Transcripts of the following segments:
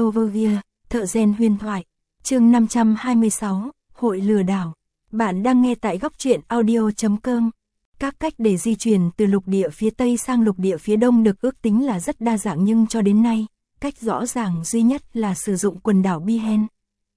Overview, thợ rèn huyền thoại. Chương 526, hội lừa đảo. Bạn đang nghe tại góc truyện audio.com. Các cách để di chuyển từ lục địa phía Tây sang lục địa phía Đông được ước tính là rất đa dạng, nhưng cho đến nay, cách rõ ràng duy nhất là sử dụng quần đảo Bihen.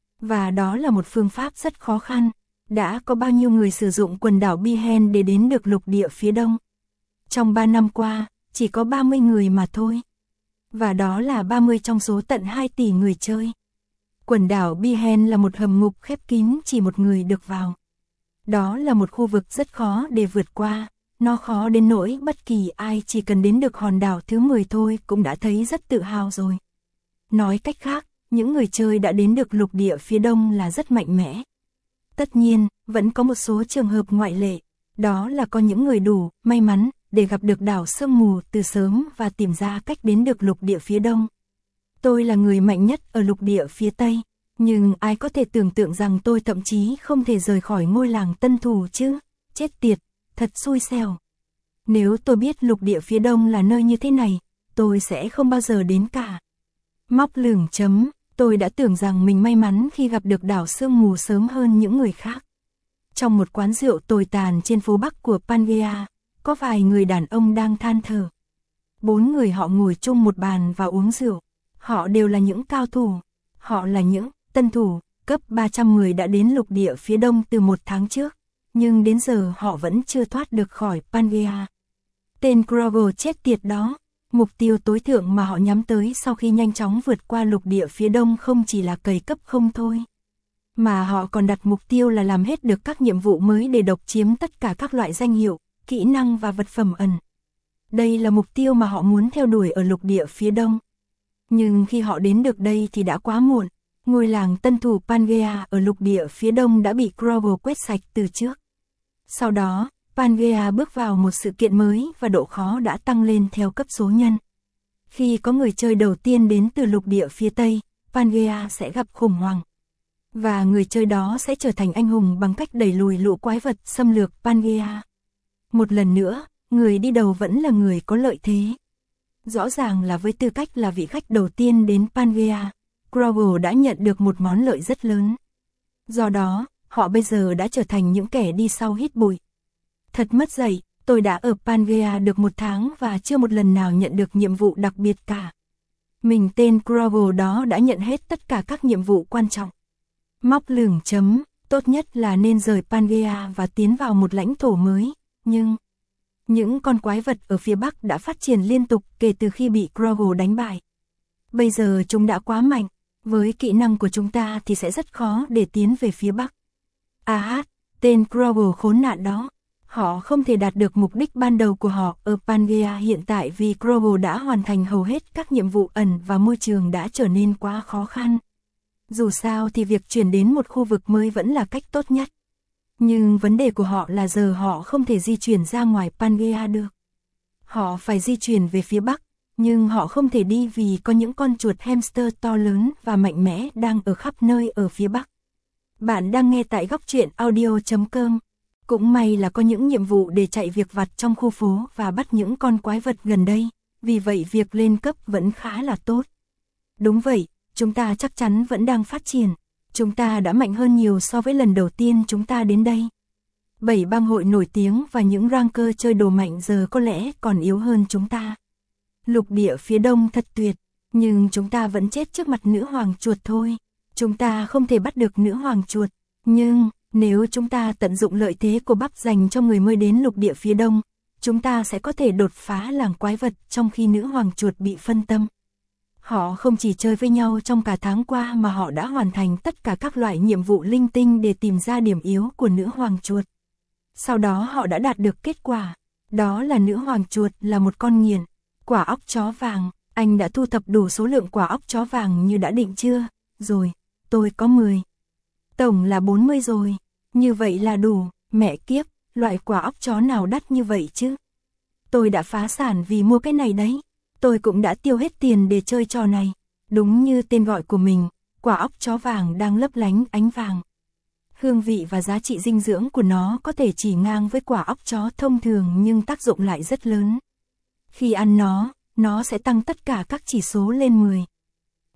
Và đó là một phương pháp rất khó khăn. Đã có bao nhiêu người sử dụng quần đảo Bihen để đến được lục địa phía Đông? Trong 3 năm qua, chỉ có 30 người mà thôi. Và đó là 30 trong số tận 2 tỷ người chơi. Quần đảo Bihen là một hầm ngục khép kín, chỉ một người được vào. Đó là một khu vực rất khó để vượt qua, nó khó đến nỗi bất kỳ ai chỉ cần đến được hòn đảo thứ 10 thôi cũng đã thấy rất tự hào rồi. Nói cách khác, những người chơi đã đến được lục địa phía Đông là rất mạnh mẽ. Tất nhiên, vẫn có một số trường hợp ngoại lệ, đó là có những người đủ may mắn để gặp được đảo sương mù từ sớm và tìm ra cách đến được lục địa phía Đông. Tôi là người mạnh nhất ở lục địa phía Tây, nhưng ai có thể tưởng tượng rằng tôi thậm chí không thể rời khỏi ngôi làng Tân Thủ chứ? Chết tiệt, thật xui xẻo. Nếu tôi biết lục địa phía Đông là nơi như thế này, tôi sẽ không bao giờ đến cả. Móc lửng chấm, tôi đã tưởng rằng mình may mắn khi gặp được đảo sương mù sớm hơn những người khác. Trong một quán rượu tồi tàn trên phố Bắc của Pangea, có vài người đàn ông đang than thở. 4 người họ ngồi chung một bàn và uống rượu. Họ đều là những cao thủ. Họ là những tân thủ, cấp 310 đã đến lục địa phía Đông từ 1 tháng trước. Nhưng đến giờ họ vẫn chưa thoát được khỏi Pangea. Tên Grover chết tiệt đó. Mục tiêu tối thượng mà họ nhắm tới sau khi nhanh chóng vượt qua lục địa phía Đông không chỉ là cày cấp không thôi. Mà họ còn đặt mục tiêu là làm hết được các nhiệm vụ mới để độc chiếm tất cả các loại danh hiệu, kỹ năng và vật phẩm ẩn. Đây là mục tiêu mà họ muốn theo đuổi ở lục địa phía Đông. Nhưng khi họ đến được đây thì đã quá muộn. Ngôi làng Tân Thủ Pangea ở lục địa phía Đông đã bị Grover quét sạch từ trước. Sau đó, Pangea bước vào một sự kiện mới và độ khó đã tăng lên theo cấp số nhân. Khi có người chơi đầu tiên đến từ lục địa phía Tây, Pangea sẽ gặp khủng hoảng. Và người chơi đó sẽ trở thành anh hùng bằng cách đẩy lùi lũ quái vật xâm lược Pangea. Một lần nữa, người đi đầu vẫn là người có lợi thế. Rõ ràng là với tư cách là vị khách đầu tiên đến Pangea, Grover đã nhận được một món lợi rất lớn. Do đó, họ bây giờ đã trở thành những kẻ đi sau hít bụi. Thật mất dạy, tôi đã ở Pangea được 1 tháng và chưa một lần nào nhận được nhiệm vụ đặc biệt cả. Mình tên Grover đó đã nhận hết tất cả các nhiệm vụ quan trọng. Móc lửng chấm, tốt nhất là nên rời Pangea và tiến vào một lãnh thổ mới, nhưng những con quái vật ở phía Bắc đã phát triển liên tục kể từ khi bị Grover đánh bại. Bây giờ chúng đã quá mạnh, với kỹ năng của chúng ta thì sẽ rất khó để tiến về phía Bắc. Tên Grover khốn nạn đó. Họ không thể đạt được mục đích ban đầu của họ ở Pangea hiện tại vì Grover đã hoàn thành hầu hết các nhiệm vụ ẩn và môi trường đã trở nên quá khó khăn. Dù sao thì việc chuyển đến một khu vực mới vẫn là cách tốt nhất. Nhưng vấn đề của họ là giờ họ không thể di chuyển ra ngoài Pangea được. Họ phải di chuyển về phía Bắc, nhưng họ không thể đi vì có những con chuột hamster to lớn và mạnh mẽ đang ở khắp nơi ở phía Bắc. Bạn đang nghe tại góc truyện audio.com. Cũng may là có những nhiệm vụ để chạy việc vặt trong khu phố và bắt những con quái vật gần đây, vì vậy việc lên cấp vẫn khá là tốt. Đúng vậy, chúng ta chắc chắn vẫn đang phát triển. Chúng ta đã mạnh hơn nhiều so với lần đầu tiên chúng ta đến đây. 7 bang hội nổi tiếng và những ranker chơi đồ mạnh giờ có lẽ còn yếu hơn chúng ta. Lục địa phía Đông thật tuyệt, nhưng chúng ta vẫn chết trước mặt nữ hoàng chuột thôi. Chúng ta không thể bắt được nữ hoàng chuột, nhưng nếu chúng ta tận dụng lợi thế của bắp dành cho người mới đến lục địa phía Đông, chúng ta sẽ có thể đột phá làng quái vật trong khi nữ hoàng chuột bị phân tâm. Họ không chỉ chơi với nhau trong cả tháng qua mà họ đã hoàn thành tất cả các loại nhiệm vụ linh tinh để tìm ra điểm yếu của nữ hoàng chuột. Sau đó họ đã đạt được kết quả, đó là nữ hoàng chuột là một con nghiện. Quả óc chó vàng, anh đã thu thập đủ số lượng quả óc chó vàng như đã định chưa? Rồi, tôi có 10. Tổng là 40 rồi, như vậy là đủ, mẹ kiếp, loại quả óc chó nào đắt như vậy chứ? Tôi đã phá sản vì mua cái này đấy. Tôi cũng đã tiêu hết tiền để chơi trò này. Đúng như tên gọi của mình, quả óc chó vàng đang lấp lánh ánh vàng. Hương vị và giá trị dinh dưỡng của nó có thể chỉ ngang với quả óc chó thông thường nhưng tác dụng lại rất lớn. Khi ăn nó sẽ tăng tất cả các chỉ số lên 10.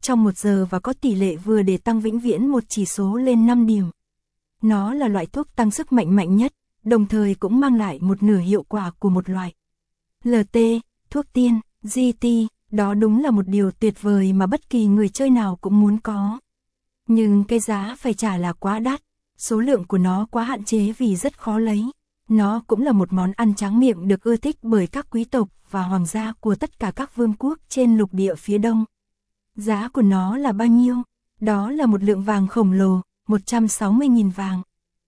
trong 1 giờ và có tỷ lệ vừa để tăng vĩnh viễn một chỉ số lên 5 điểm. Nó là loại thuốc tăng sức mạnh mạnh nhất, đồng thời cũng mang lại một nửa hiệu quả của một loại. LT, thuốc tiên, GT, đó đúng là một điều tuyệt vời mà bất kỳ người chơi nào cũng muốn có. Nhưng cái giá phải trả là quá đắt, số lượng của nó quá hạn chế vì rất khó lấy. Nó cũng là một món ăn tráng miệng được ưa thích bởi các quý tộc và hoàng gia của tất cả các vương quốc trên lục địa phía đông. Giá của nó là bao nhiêu? Đó là một lượng vàng khổng lồ, 160.000 vàng.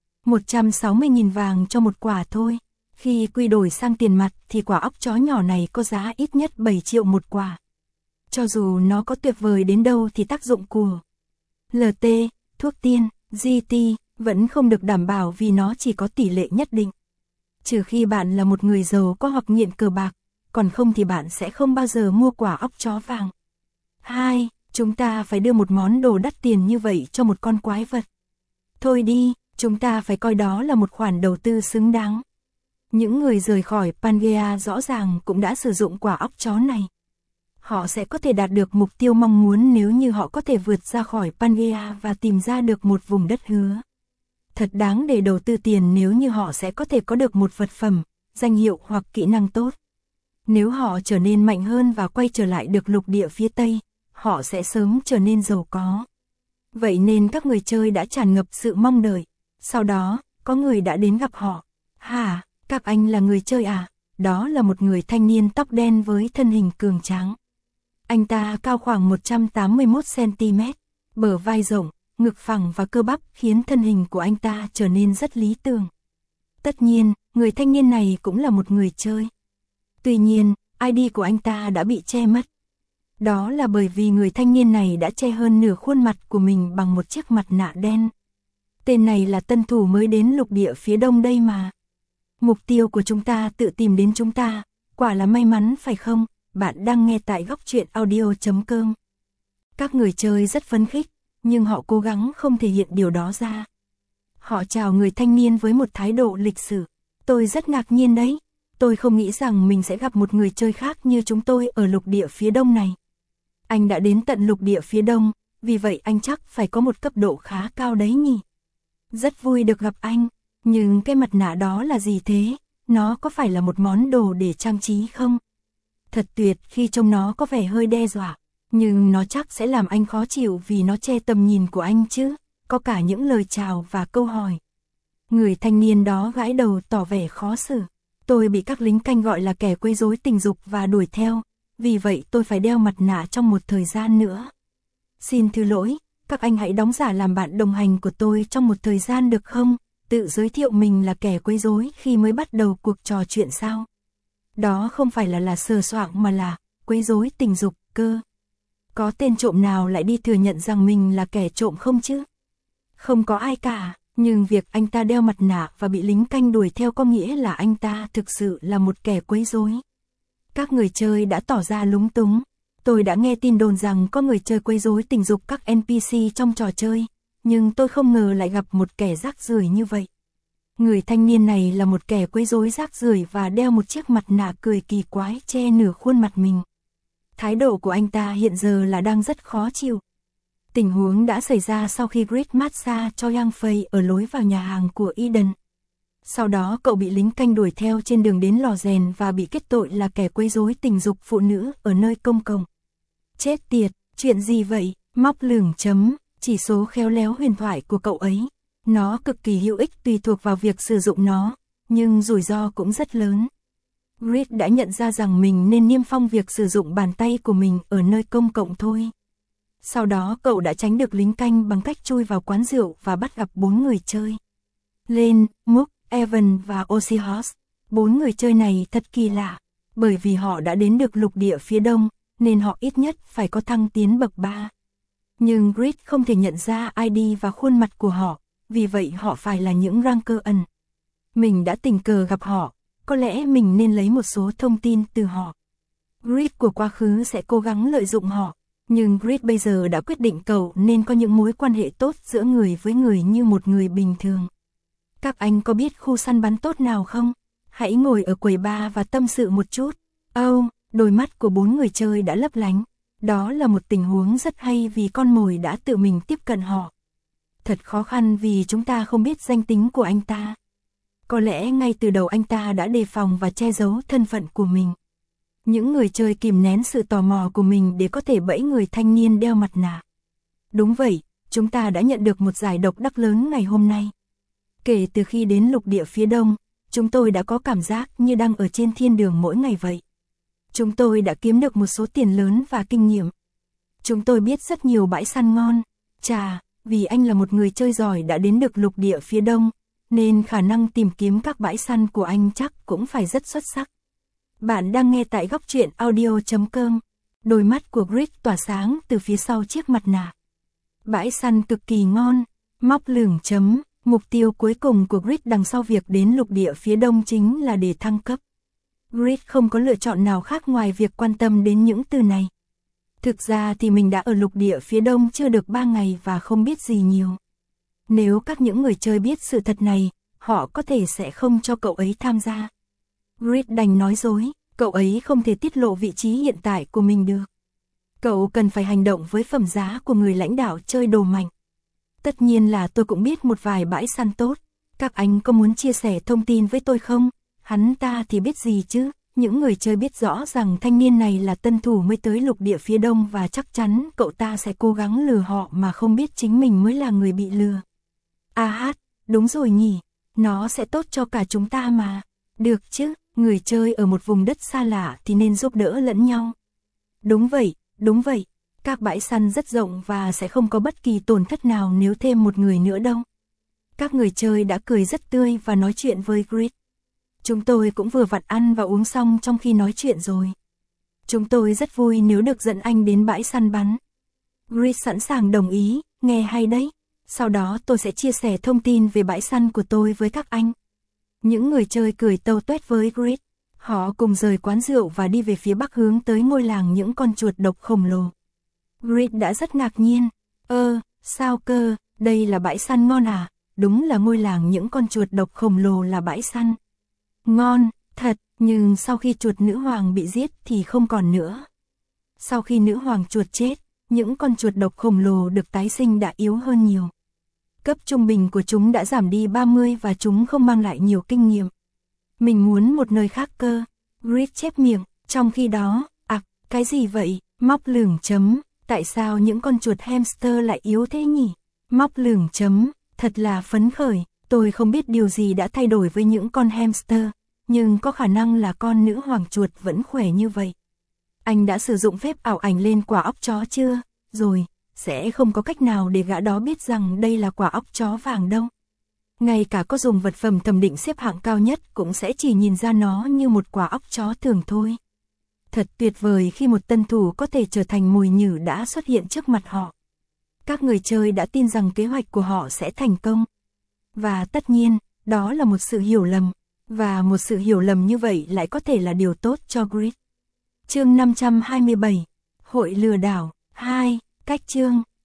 160.000 vàng cho một quả thôi. Khi quy đổi sang tiền mặt thì quả óc chó nhỏ này có giá ít nhất 7 triệu một quả. Cho dù nó có tuyệt vời đến đâu thì tác dụng của LT, thuốc tiên, GT, vẫn không được đảm bảo vì nó chỉ có tỷ lệ nhất định. Trừ khi bạn là một người giàu có hoặc nghiện cờ bạc, còn không thì bạn sẽ không bao giờ mua quả óc chó vàng. 2. Chúng ta phải đưa một món đồ đắt tiền như vậy cho một con quái vật. Thôi đi, chúng ta phải coi đó là một khoản đầu tư xứng đáng. Những người rời khỏi Pangea rõ ràng cũng đã sử dụng quả óc chó này. Họ sẽ có thể đạt được mục tiêu mong muốn nếu như họ có thể vượt ra khỏi Pangea và tìm ra được một vùng đất hứa. Thật đáng để đầu tư tiền nếu như họ sẽ có thể có được một vật phẩm, danh hiệu hoặc kỹ năng tốt. Nếu họ trở nên mạnh hơn và quay trở lại được lục địa phía Tây, họ sẽ sớm trở nên giàu có. Vậy nên các người chơi đã tràn ngập sự mong đợi. Sau đó, có người đã đến gặp họ. Hả, các anh là người chơi à? Đó là một người thanh niên tóc đen với thân hình cường tráng. Anh ta cao khoảng 181cm, bờ vai rộng, ngực phẳng và cơ bắp khiến thân hình của anh ta trở nên rất lý tưởng. Tất nhiên, người thanh niên này cũng là một người chơi. Tuy nhiên, ID của anh ta đã bị che mất. Đó là bởi vì người thanh niên này đã che hơn nửa khuôn mặt của mình bằng một chiếc mặt nạ đen. Tên này là tân thủ mới đến lục địa phía đông đây mà. Mục tiêu của chúng ta tự tìm đến chúng ta, quả là may mắn phải không? Bạn đang nghe tại Góc Truyện Audio.com. Các người chơi rất phấn khích, nhưng họ cố gắng không thể hiện điều đó ra. Họ chào người thanh niên với một thái độ lịch sự. Tôi rất ngạc nhiên đấy. Tôi không nghĩ rằng mình sẽ gặp một người chơi khác như chúng tôi ở lục địa phía đông này. Anh đã đến tận lục địa phía đông, vì vậy anh chắc phải có một cấp độ khá cao đấy nhỉ. Rất vui được gặp anh, nhưng cái mặt nạ đó là gì thế? Nó có phải là một món đồ để trang trí không? Thật tuyệt khi trông nó có vẻ hơi đe dọa, nhưng nó chắc sẽ làm anh khó chịu vì nó che tầm nhìn của anh chứ, có cả những lời chào và câu hỏi. Người thanh niên đó gãi đầu tỏ vẻ khó xử. Tôi bị các lính canh gọi là kẻ quấy rối tình dục và đuổi theo, vì vậy tôi phải đeo mặt nạ trong một thời gian nữa. Xin thứ lỗi, các anh hãy đóng giả làm bạn đồng hành của tôi trong một thời gian được không? Tự giới thiệu mình là kẻ quấy rối khi mới bắt đầu cuộc trò chuyện sao? Đó không phải là sờ soạng mà là quấy rối tình dục cơ. Có tên trộm nào lại đi thừa nhận rằng mình là kẻ trộm không chứ? Không có ai cả, nhưng việc anh ta đeo mặt nạ và bị lính canh đuổi theo có nghĩa là anh ta thực sự là một kẻ quấy rối. Các người chơi đã tỏ ra lúng túng. Tôi đã nghe tin đồn rằng có người chơi quấy rối tình dục các NPC trong trò chơi, nhưng tôi không ngờ lại gặp một kẻ rác rưởi như vậy. Người thanh niên này là một kẻ quấy rối rác rưởi và đeo một chiếc mặt nạ cười kỳ quái che nửa khuôn mặt mình. Thái độ của anh ta hiện giờ là đang rất khó chịu. Tình huống đã xảy ra sau khi Grid massage cho Yang Fei ở lối vào nhà hàng của Eden. Sau đó cậu bị lính canh đuổi theo trên đường đến lò rèn và bị kết tội là kẻ quấy rối tình dục phụ nữ ở nơi công cộng. Chết tiệt, chuyện gì vậy? Móc lửng chấm, chỉ số khéo léo huyền thoại của cậu ấy. Nó cực kỳ hữu ích tùy thuộc vào việc sử dụng nó, nhưng rủi ro cũng rất lớn. Grid đã nhận ra rằng mình nên niêm phong việc sử dụng bàn tay của mình ở nơi công cộng thôi. Sau đó cậu đã tránh được lính canh bằng cách chui vào quán rượu và bắt gặp 4 người chơi. Len, Mook, Evan và Oshihos. 4 người chơi này thật kỳ lạ, bởi vì họ đã đến được lục địa phía đông, nên họ ít nhất phải có thăng tiến bậc 3. Nhưng Grid không thể nhận ra ID và khuôn mặt của họ, vì vậy họ phải là những ranker ẩn. Mình đã tình cờ gặp họ, có lẽ mình nên lấy một số thông tin từ họ. Grid của quá khứ sẽ cố gắng lợi dụng họ, nhưng Grid bây giờ đã quyết định cậu nên có những mối quan hệ tốt giữa người với người như một người bình thường. Các anh có biết khu săn bắn tốt nào không? Hãy ngồi ở quầy bar và tâm sự một chút. Đôi mắt của 4 người chơi đã lấp lánh. Đó là một tình huống rất hay vì con mồi đã tự mình tiếp cận họ. Thật khó khăn vì chúng ta không biết danh tính của anh ta. Có lẽ ngay từ đầu anh ta đã đề phòng và che giấu thân phận của mình. Những người chơi kìm nén sự tò mò của mình để có thể bẫy người thanh niên đeo mặt nạ. Đúng vậy, chúng ta đã nhận được một giải độc đắc lớn ngày hôm nay. Kể từ khi đến lục địa phía đông, chúng tôi đã có cảm giác như đang ở trên thiên đường mỗi ngày vậy. Chúng tôi đã kiếm được một số tiền lớn và kinh nghiệm. Chúng tôi biết rất nhiều bãi săn ngon. Chà, vì anh là một người chơi giỏi đã đến được lục địa phía đông, nên khả năng tìm kiếm các bãi săn của anh chắc cũng phải rất xuất sắc. Bạn đang nghe tại góc truyện audio.com. Đôi mắt của Grid tỏa sáng từ phía sau chiếc mặt nạ. Bãi săn cực kỳ ngon. Móc lửng chấm. Mục tiêu cuối cùng của Grid đằng sau việc đến lục địa phía đông chính là để thăng cấp. Grid không có lựa chọn nào khác ngoài việc quan tâm đến những từ này. Thực ra thì mình đã ở lục địa phía đông chưa được 3 ngày và không biết gì nhiều. Nếu những người chơi biết sự thật này, họ có thể sẽ không cho cậu ấy tham gia. Grid đành nói dối, cậu ấy không thể tiết lộ vị trí hiện tại của mình được. Cậu cần phải hành động với phẩm giá của người lãnh đạo chơi đồ mạnh. Tất nhiên là tôi cũng biết một vài bãi săn tốt. Các anh có muốn chia sẻ thông tin với tôi không? Hắn ta thì biết gì chứ? Những người chơi biết rõ rằng thanh niên này là tân thủ mới tới lục địa phía đông và chắc chắn cậu ta sẽ cố gắng lừa họ mà không biết chính mình mới là người bị lừa. Đúng rồi nhỉ, nó sẽ tốt cho cả chúng ta mà. Được chứ, người chơi ở một vùng đất xa lạ thì nên giúp đỡ lẫn nhau. Đúng vậy, các bãi săn rất rộng và sẽ không có bất kỳ tổn thất nào nếu thêm một người nữa đâu. Các người chơi đã cười rất tươi và nói chuyện với Grid. Chúng tôi cũng vừa vặn ăn và uống xong trong khi nói chuyện rồi. Chúng tôi rất vui nếu được dẫn anh đến bãi săn bắn. Grid sẵn sàng đồng ý, nghe hay đấy. Sau đó tôi sẽ chia sẻ thông tin về bãi săn của tôi với các anh. Những người chơi cười tâu tuét với Grid. Họ cùng rời quán rượu và đi về phía bắc hướng tới ngôi làng những con chuột độc khổng lồ. Grid đã rất ngạc nhiên. Sao cơ, đây là bãi săn ngon à? Đúng là ngôi làng những con chuột độc khổng lồ là bãi săn. Ngon, thật, nhưng sau khi chuột nữ hoàng bị giết thì không còn nữa. Sau khi nữ hoàng chuột chết, những con chuột độc khổng lồ được tái sinh đã yếu hơn nhiều. Cấp trung bình của chúng đã giảm đi 30 và chúng không mang lại nhiều kinh nghiệm. Mình muốn một nơi khác cơ. Grid chép miệng, trong khi đó, cái gì vậy? Móc lửng chấm, tại sao những con chuột hamster lại yếu thế nhỉ? Móc lửng chấm, thật là phấn khởi, tôi không biết điều gì đã thay đổi với những con hamster, nhưng có khả năng là con nữ hoàng chuột vẫn khỏe như vậy. Anh đã sử dụng phép ảo ảnh lên quả óc chó chưa? Rồi, sẽ không có cách nào để gã đó biết rằng đây là quả óc chó vàng đâu. Ngay cả có dùng vật phẩm thẩm định xếp hạng cao nhất cũng sẽ chỉ nhìn ra nó như một quả óc chó thường thôi. Thật tuyệt vời khi một tân thủ có thể trở thành mồi nhử đã xuất hiện trước mặt họ. Các người chơi đã tin rằng kế hoạch của họ sẽ thành công. Và tất nhiên, đó là một sự hiểu lầm. Và một sự hiểu lầm như vậy lại có thể là điều tốt cho Grid. Chương 527. Hội lừa đảo 2. Cách chương